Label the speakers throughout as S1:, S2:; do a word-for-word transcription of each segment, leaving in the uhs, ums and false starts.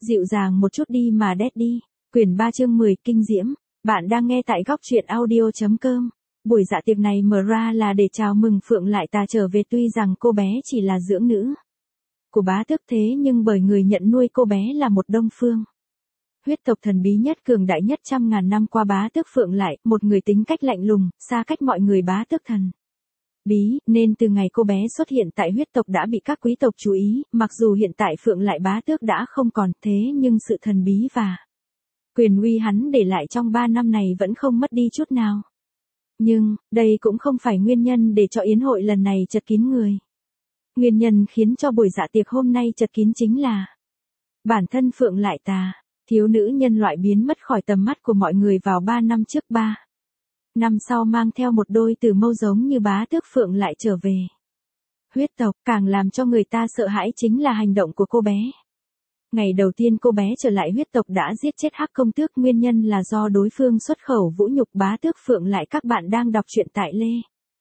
S1: Dịu dàng một chút đi mà Daddy. Quyển ba chương mười kinh diễm. Bạn đang nghe tại góc truyện audio chấm com. Buổi dạ tiệc này mở ra là để chào mừng Phượng Lại Tà trở về, tuy rằng cô bé chỉ là dưỡng nữ của bá tước, thế nhưng bởi người nhận nuôi cô bé là một Đông Phương huyết tộc thần bí nhất, cường đại nhất trăm ngàn năm qua bá tước Phượng Lại, một người tính cách lạnh lùng, xa cách mọi người bá tước thần bí, nên từ ngày cô bé xuất hiện tại huyết tộc đã bị các quý tộc chú ý, mặc dù hiện tại Phượng Lại bá tước đã không còn, thế nhưng sự thần bí và quyền uy hắn để lại trong ba năm này vẫn không mất đi chút nào. Nhưng, đây cũng không phải nguyên nhân để cho yến hội lần này chật kín người. Nguyên nhân khiến cho buổi dạ tiệc hôm nay chật kín chính là bản thân Phượng Lại Tà, thiếu nữ nhân loại biến mất khỏi tầm mắt của mọi người vào ba năm trước. Ba năm sau mang theo một đôi tử mâu giống như bá tước Phượng Lại trở về huyết tộc. Càng làm cho người ta sợ hãi chính là hành động của cô bé. Ngày đầu tiên cô bé trở lại huyết tộc đã giết chết Hắc công tước, nguyên nhân là do đối phương xuất khẩu vũ nhục bá tước Phượng Lại. Các bạn đang đọc truyện tại Lê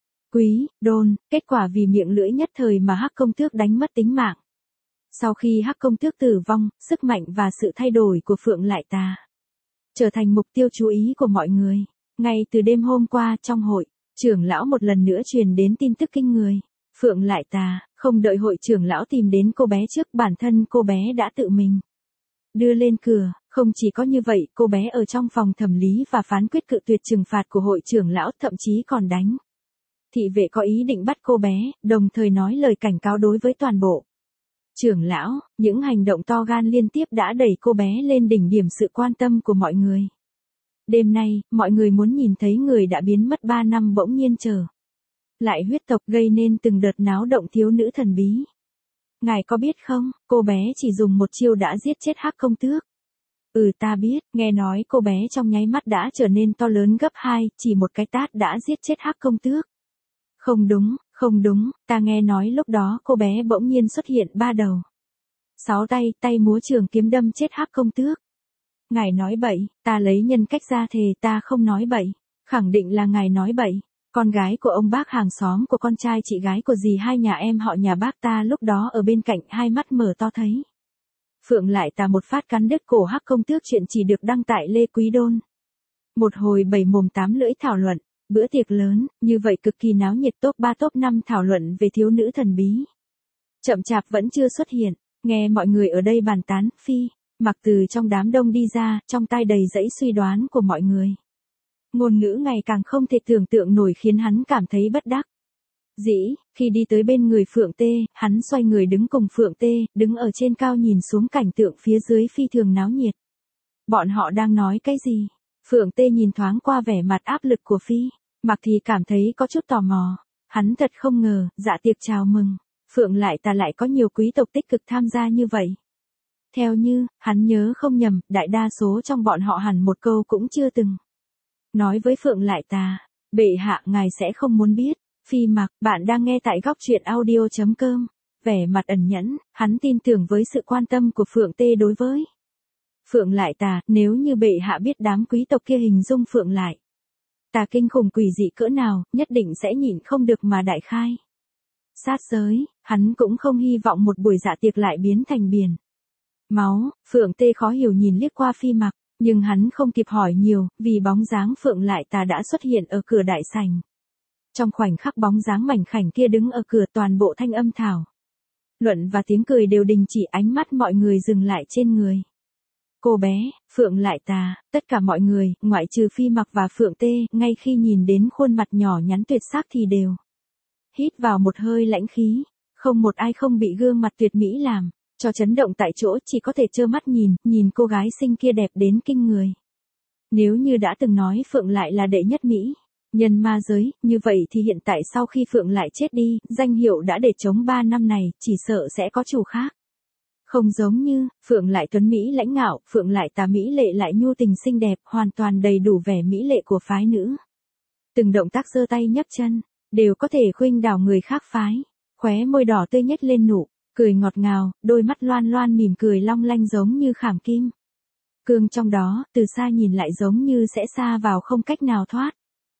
S1: Quý Đôn, kết quả vì miệng lưỡi nhất thời mà Hắc công tước đánh mất tính mạng. Sau khi Hắc công tước tử vong, sức mạnh và sự thay đổi của Phượng Lại Tà trở thành mục tiêu chú ý của mọi người. Ngay từ đêm hôm qua trong hội, trưởng lão một lần nữa truyền đến tin tức kinh người. Phượng Lại Tà, không đợi hội trưởng lão tìm đến cô bé trước, bản thân cô bé đã tự mình đưa lên cửa. Không chỉ có như vậy, cô bé ở trong phòng thẩm lý và phán quyết cự tuyệt trừng phạt của hội trưởng lão, thậm chí còn đánh thị vệ có ý định bắt cô bé, đồng thời nói lời cảnh cáo đối với toàn bộ trưởng lão. Những hành động to gan liên tiếp đã đẩy cô bé lên đỉnh điểm sự quan tâm của mọi người. Đêm nay, mọi người muốn nhìn thấy người đã biến mất ba năm bỗng nhiên trở lại huyết tộc, gây nên từng đợt náo động. Thiếu nữ thần bí, ngài có biết không, cô bé chỉ dùng một chiêu đã giết chết Hắc công tước. Ừ, ta biết, nghe nói cô bé trong nháy mắt đã trở nên to lớn gấp hai, chỉ một cái tát đã giết chết Hắc công tước. Không đúng, không đúng, ta nghe nói lúc đó cô bé bỗng nhiên xuất hiện ba đầu sáu tay, tay múa trường kiếm đâm chết Hắc công tước. Ngài nói bậy, ta lấy nhân cách ra thề ta không nói bậy. Khẳng định là ngài nói bậy. Con gái của ông bác hàng xóm của con trai chị gái của dì hai nhà em họ nhà bác ta lúc đó ở bên cạnh, hai mắt mở to thấy Phượng Lại Tà một phát cắn đứt cổ Hắc công tước. Chuyện chỉ được đăng tại Lê Quý Đôn. Một hồi bảy mồm tám lưỡi thảo luận, bữa tiệc lớn, như vậy cực kỳ náo nhiệt. Top ba top năm thảo luận về thiếu nữ thần bí chậm chạp vẫn chưa xuất hiện. Nghe mọi người ở đây bàn tán, Phi Mặc từ trong đám đông đi ra, trong tai đầy dẫy suy đoán của mọi người. Ngôn ngữ ngày càng không thể tưởng tượng nổi khiến hắn cảm thấy bất đắc dĩ. Khi đi tới bên người Phượng Tê, hắn xoay người đứng cùng Phượng Tê, đứng ở trên cao nhìn xuống cảnh tượng phía dưới phi thường náo nhiệt. Bọn họ đang nói cái gì? Phượng Tê nhìn thoáng qua vẻ mặt áp lực của Phi Mặc thì cảm thấy có chút tò mò. Hắn thật không ngờ, dạ tiệc chào mừng Phượng Lại Tà lại có nhiều quý tộc tích cực tham gia như vậy. Theo như, hắn nhớ không nhầm, đại đa số trong bọn họ hẳn một câu cũng chưa từng nói với Phượng Lại Tà. Bệ hạ, ngài sẽ không muốn biết. Phi Mặc, bạn đang nghe tại góc truyện audio chấm com. Vẻ mặt ẩn nhẫn, hắn tin tưởng với sự quan tâm của Phượng Tê đối với Phượng Lại Tà. Nếu như bệ hạ biết đám quý tộc kia hình dung Phượng Lại Tà kinh khủng quỷ dị cỡ nào, nhất định sẽ nhịn không được mà đại khai sát giới. Hắn cũng không hy vọng một buổi dạ tiệc lại biến thành biển máu. Phượng Tê khó hiểu nhìn liếc qua Phi Mặc, nhưng hắn không kịp hỏi nhiều, vì bóng dáng Phượng Lại Tà đã xuất hiện ở cửa đại sảnh. Trong khoảnh khắc bóng dáng mảnh khảnh kia đứng ở cửa, toàn bộ thanh âm thảo luận và tiếng cười đều đình chỉ, ánh mắt mọi người dừng lại trên người cô bé, Phượng Lại Tà. Tất cả mọi người, ngoại trừ Phi Mặc và Phượng Tê, ngay khi nhìn đến khuôn mặt nhỏ nhắn tuyệt sắc thì đều hít vào một hơi lãnh khí. Không một ai không bị gương mặt tuyệt mỹ làm cho chấn động tại chỗ, chỉ có thể trơ mắt nhìn, nhìn cô gái xinh kia đẹp đến kinh người. Nếu như đã từng nói Phượng Lại là đệ nhất mỹ nhân ma giới, như vậy thì hiện tại sau khi Phượng Lại chết đi, danh hiệu đã để chống ba năm này, chỉ sợ sẽ có chủ khác. Không giống như, Phượng Lại tuấn mỹ lãnh ngạo, Phượng Lại Tà mỹ lệ lại nhu tình xinh đẹp, hoàn toàn đầy đủ vẻ mỹ lệ của phái nữ. Từng động tác giơ tay nhấc chân, đều có thể khuynh đảo người khác phái. Khóe môi đỏ tươi nhếch lên nụ cười ngọt ngào, đôi mắt loan loan mỉm cười long lanh giống như khảm kim cương trong đó, từ xa nhìn lại giống như sẽ xa vào không cách nào thoát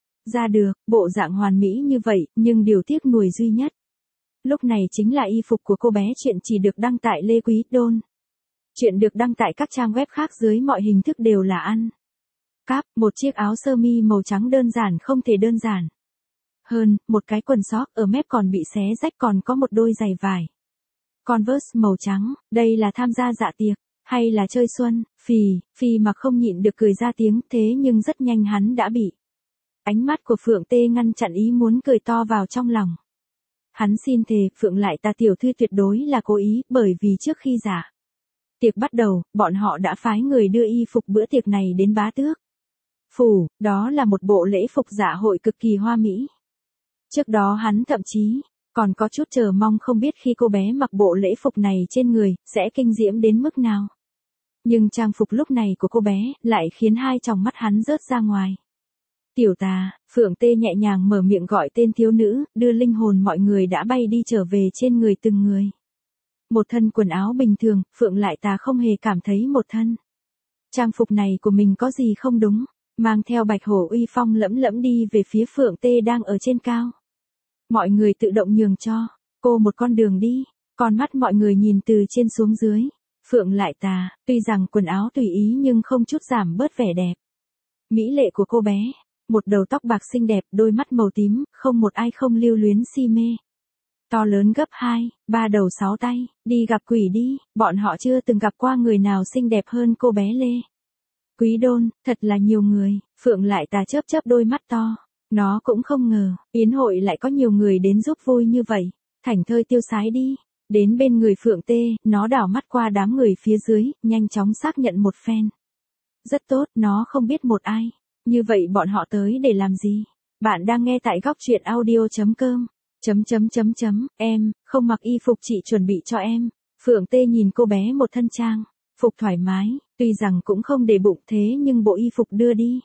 S1: ra được. Bộ dạng hoàn mỹ như vậy, nhưng điều tiếc nuối duy nhất lúc này chính là y phục của cô bé. Chuyện chỉ được đăng tại Lê Quý Đôn. Chuyện được đăng tại các trang web khác dưới mọi hình thức đều là ăn cắp, một chiếc áo sơ mi màu trắng đơn giản không thể đơn giản hơn, một cái quần sóc ở mép còn bị xé rách, còn có một đôi giày vải Converse màu trắng. Đây là tham gia dạ tiệc hay là chơi xuân? Phì, Phì mặc không nhịn được cười ra tiếng, thế nhưng rất nhanh hắn đã bị ánh mắt của Phượng Tê ngăn chặn ý muốn cười to vào trong lòng. Hắn xin thề, Phượng lại ta tiểu thư tuyệt đối là cố ý, bởi vì trước khi dạ tiệc bắt đầu, bọn họ đã phái người đưa y phục bữa tiệc này đến bá tước phủ, đó là một bộ lễ phục dạ hội cực kỳ hoa mỹ. Trước đó hắn thậm chí còn có chút chờ mong không biết khi cô bé mặc bộ lễ phục này trên người, sẽ kinh diễm đến mức nào. Nhưng trang phục lúc này của cô bé, lại khiến hai tròng mắt hắn rớt ra ngoài. Tiểu tà, Phượng Tê nhẹ nhàng mở miệng gọi tên thiếu nữ, đưa linh hồn mọi người đã bay đi trở về trên người từng người. Một thân quần áo bình thường, Phượng lại tà không hề cảm thấy một thân trang phục này của mình có gì không đúng, mang theo bạch hổ uy phong lẫm lẫm đi về phía Phượng Tê đang ở trên cao. Mọi người tự động nhường cho cô một con đường đi, con mắt mọi người nhìn từ trên xuống dưới. Phượng lại tà, tuy rằng quần áo tùy ý nhưng không chút giảm bớt vẻ đẹp mỹ lệ của cô bé. Một đầu tóc bạc xinh đẹp, đôi mắt màu tím, không một ai không lưu luyến si mê. To lớn gấp hai, ba đầu sáu tay, đi gặp quỷ đi, bọn họ chưa từng gặp qua người nào xinh đẹp hơn cô bé Lê Quý Đôn, thật là nhiều người. Phượng lại tà chớp chớp đôi mắt to. Nó cũng không ngờ, yến hội lại có nhiều người đến giúp vui như vậy. Thảnh thơi tiêu sái đi. Đến bên người Phượng Tê, nó đảo mắt qua đám người phía dưới, nhanh chóng xác nhận một phen. Rất tốt, nó không biết một ai. Như vậy bọn họ tới để làm gì? Bạn đang nghe tại góc truyện audio chấm com. Chấm chấm chấm chấm, em, không mặc y phục chị chuẩn bị cho em. Phượng Tê nhìn cô bé một thân trang phục thoải mái, tuy rằng cũng không để bụng, thế nhưng bộ y phục đưa đi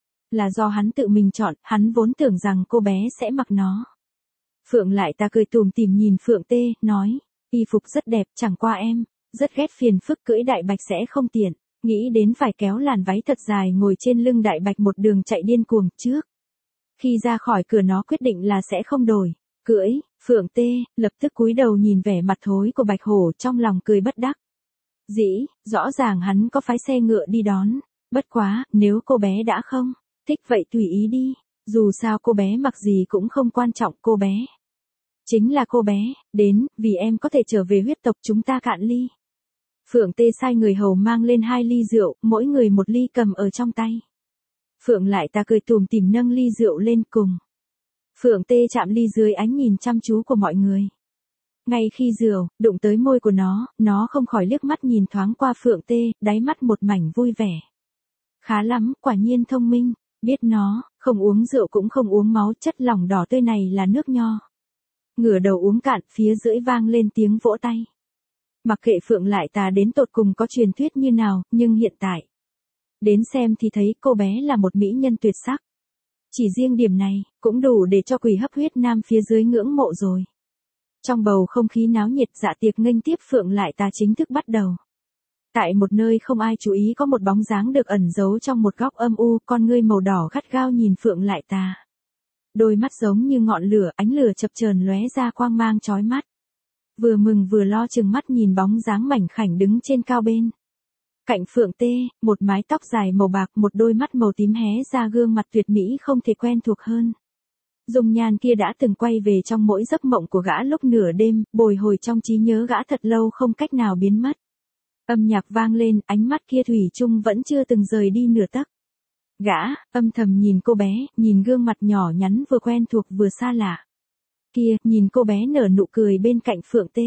S1: là do hắn tự mình chọn, hắn vốn tưởng rằng cô bé sẽ mặc nó. Phượng lại ta cười tủm tỉm nhìn Phượng Tê, nói, y phục rất đẹp, chẳng qua em rất ghét phiền phức cưỡi đại bạch sẽ không tiện, nghĩ đến phải kéo làn váy thật dài ngồi trên lưng đại bạch một đường chạy điên cuồng. Trước khi ra khỏi cửa nó quyết định là sẽ không đổi cưỡi. Phượng Tê lập tức cúi đầu nhìn vẻ mặt thối của bạch hổ, trong lòng cười bất đắc dĩ, rõ ràng hắn có phái xe ngựa đi đón, bất quá, nếu cô bé đã không thích vậy tùy ý đi, dù sao cô bé mặc gì cũng không quan trọng, cô bé chính là cô bé, đến, vì em có thể trở về huyết tộc chúng ta cạn ly. Phượng Tê sai người hầu mang lên hai ly rượu, mỗi người một ly cầm ở trong tay. Phượng lại ta cười tùm tìm nâng ly rượu lên cùng. Phượng Tê chạm ly dưới ánh nhìn chăm chú của mọi người. Ngay khi rượu đụng tới môi của nó, nó không khỏi liếc mắt nhìn thoáng qua Phượng Tê, đáy mắt một mảnh vui vẻ. Khá lắm, quả nhiên thông minh, biết nó, không uống rượu cũng không uống máu, chất lỏng đỏ tươi này là nước nho. Ngửa đầu uống cạn, phía dưới vang lên tiếng vỗ tay. Mặc kệ Phượng lại tà đến tột cùng có truyền thuyết như nào, nhưng hiện tại đến xem thì thấy cô bé là một mỹ nhân tuyệt sắc. Chỉ riêng điểm này, cũng đủ để cho quỷ hấp huyết nam phía dưới ngưỡng mộ rồi. Trong bầu không khí náo nhiệt, dạ tiệc nghênh tiếp Phượng lại tà chính thức bắt đầu. Tại một nơi không ai chú ý có một bóng dáng được ẩn giấu trong một góc âm u, con ngươi màu đỏ gắt gao nhìn Phượng lại tà. Đôi mắt giống như ngọn lửa, ánh lửa chập chờn lóe ra quang mang chói mắt. Vừa mừng vừa lo chừng mắt nhìn bóng dáng mảnh khảnh đứng trên cao bên cạnh Phượng Tê, một mái tóc dài màu bạc, một đôi mắt màu tím hé ra, gương mặt tuyệt mỹ không thể quen thuộc hơn. Dung nhan kia đã từng quay về trong mỗi giấc mộng của gã lúc nửa đêm, bồi hồi trong trí nhớ gã thật lâu không cách nào biến mất. Âm nhạc vang lên, ánh mắt kia thủy chung vẫn chưa từng rời đi nửa tấc. Gã âm thầm nhìn cô bé, nhìn gương mặt nhỏ nhắn vừa quen thuộc vừa xa lạ kia, nhìn cô bé nở nụ cười bên cạnh Phượng Tê.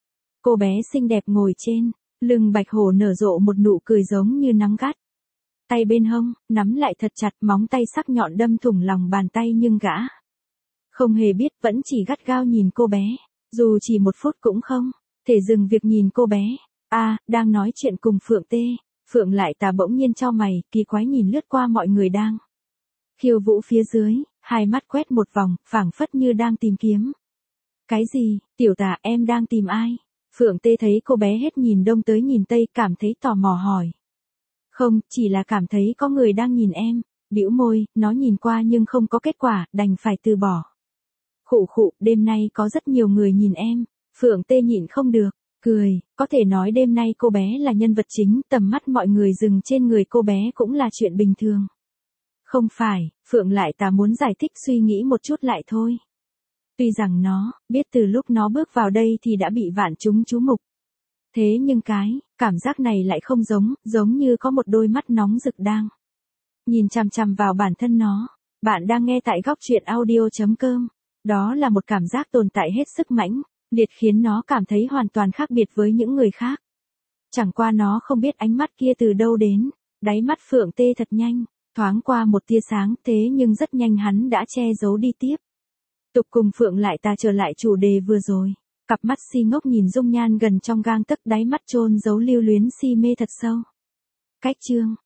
S1: Cô bé xinh đẹp ngồi trên lưng bạch hổ, nở rộ một nụ cười giống như nắng gắt. Tay bên hông nắm lại thật chặt, móng tay sắc nhọn đâm thủng lòng bàn tay, nhưng gã không hề biết, vẫn chỉ gắt gao nhìn cô bé, dù chỉ một phút cũng không thể dừng việc nhìn cô bé. A, à, đang nói chuyện cùng Phượng Tê, Phượng lại tà bỗng nhiên chau mày, kỳ quái nhìn lướt qua mọi người đang khiêu vũ phía dưới, hai mắt quét một vòng, phảng phất như đang tìm kiếm cái gì. Tiểu tà, em đang tìm ai? Phượng Tê thấy cô bé hết nhìn đông tới nhìn tây, cảm thấy tò mò hỏi. Không, chỉ là cảm thấy có người đang nhìn em. Bĩu môi, nó nhìn qua nhưng không có kết quả, đành phải từ bỏ. Khụ khụ, đêm nay có rất nhiều người nhìn em. Phượng Tê nhịn không được cười, có thể nói đêm nay cô bé là nhân vật chính, tầm mắt mọi người dừng trên người cô bé cũng là chuyện bình thường. Không phải, Phượng lại ta muốn giải thích suy nghĩ một chút lại thôi. Tuy rằng nó, biết từ lúc nó bước vào đây thì đã bị vạn chúng chú mục. Thế nhưng cái, cảm giác này lại không giống, giống như có một đôi mắt nóng rực đang nhìn chằm chằm vào bản thân nó. Bạn đang nghe tại góc truyện audio.com. Đó là một cảm giác tồn tại hết sức mãnh liệt khiến nó cảm thấy hoàn toàn khác biệt với những người khác. Chẳng qua nó không biết ánh mắt kia từ đâu đến, đáy mắt Phượng tê thật nhanh, thoáng qua một tia sáng thế nhưng rất nhanh hắn đã che giấu đi tiếp. Tục cùng Phượng lại ta trở lại chủ đề vừa rồi, cặp mắt si ngốc nhìn dung nhan gần trong gang tấc, đáy mắt chôn giấu lưu luyến si mê thật sâu. Cách chương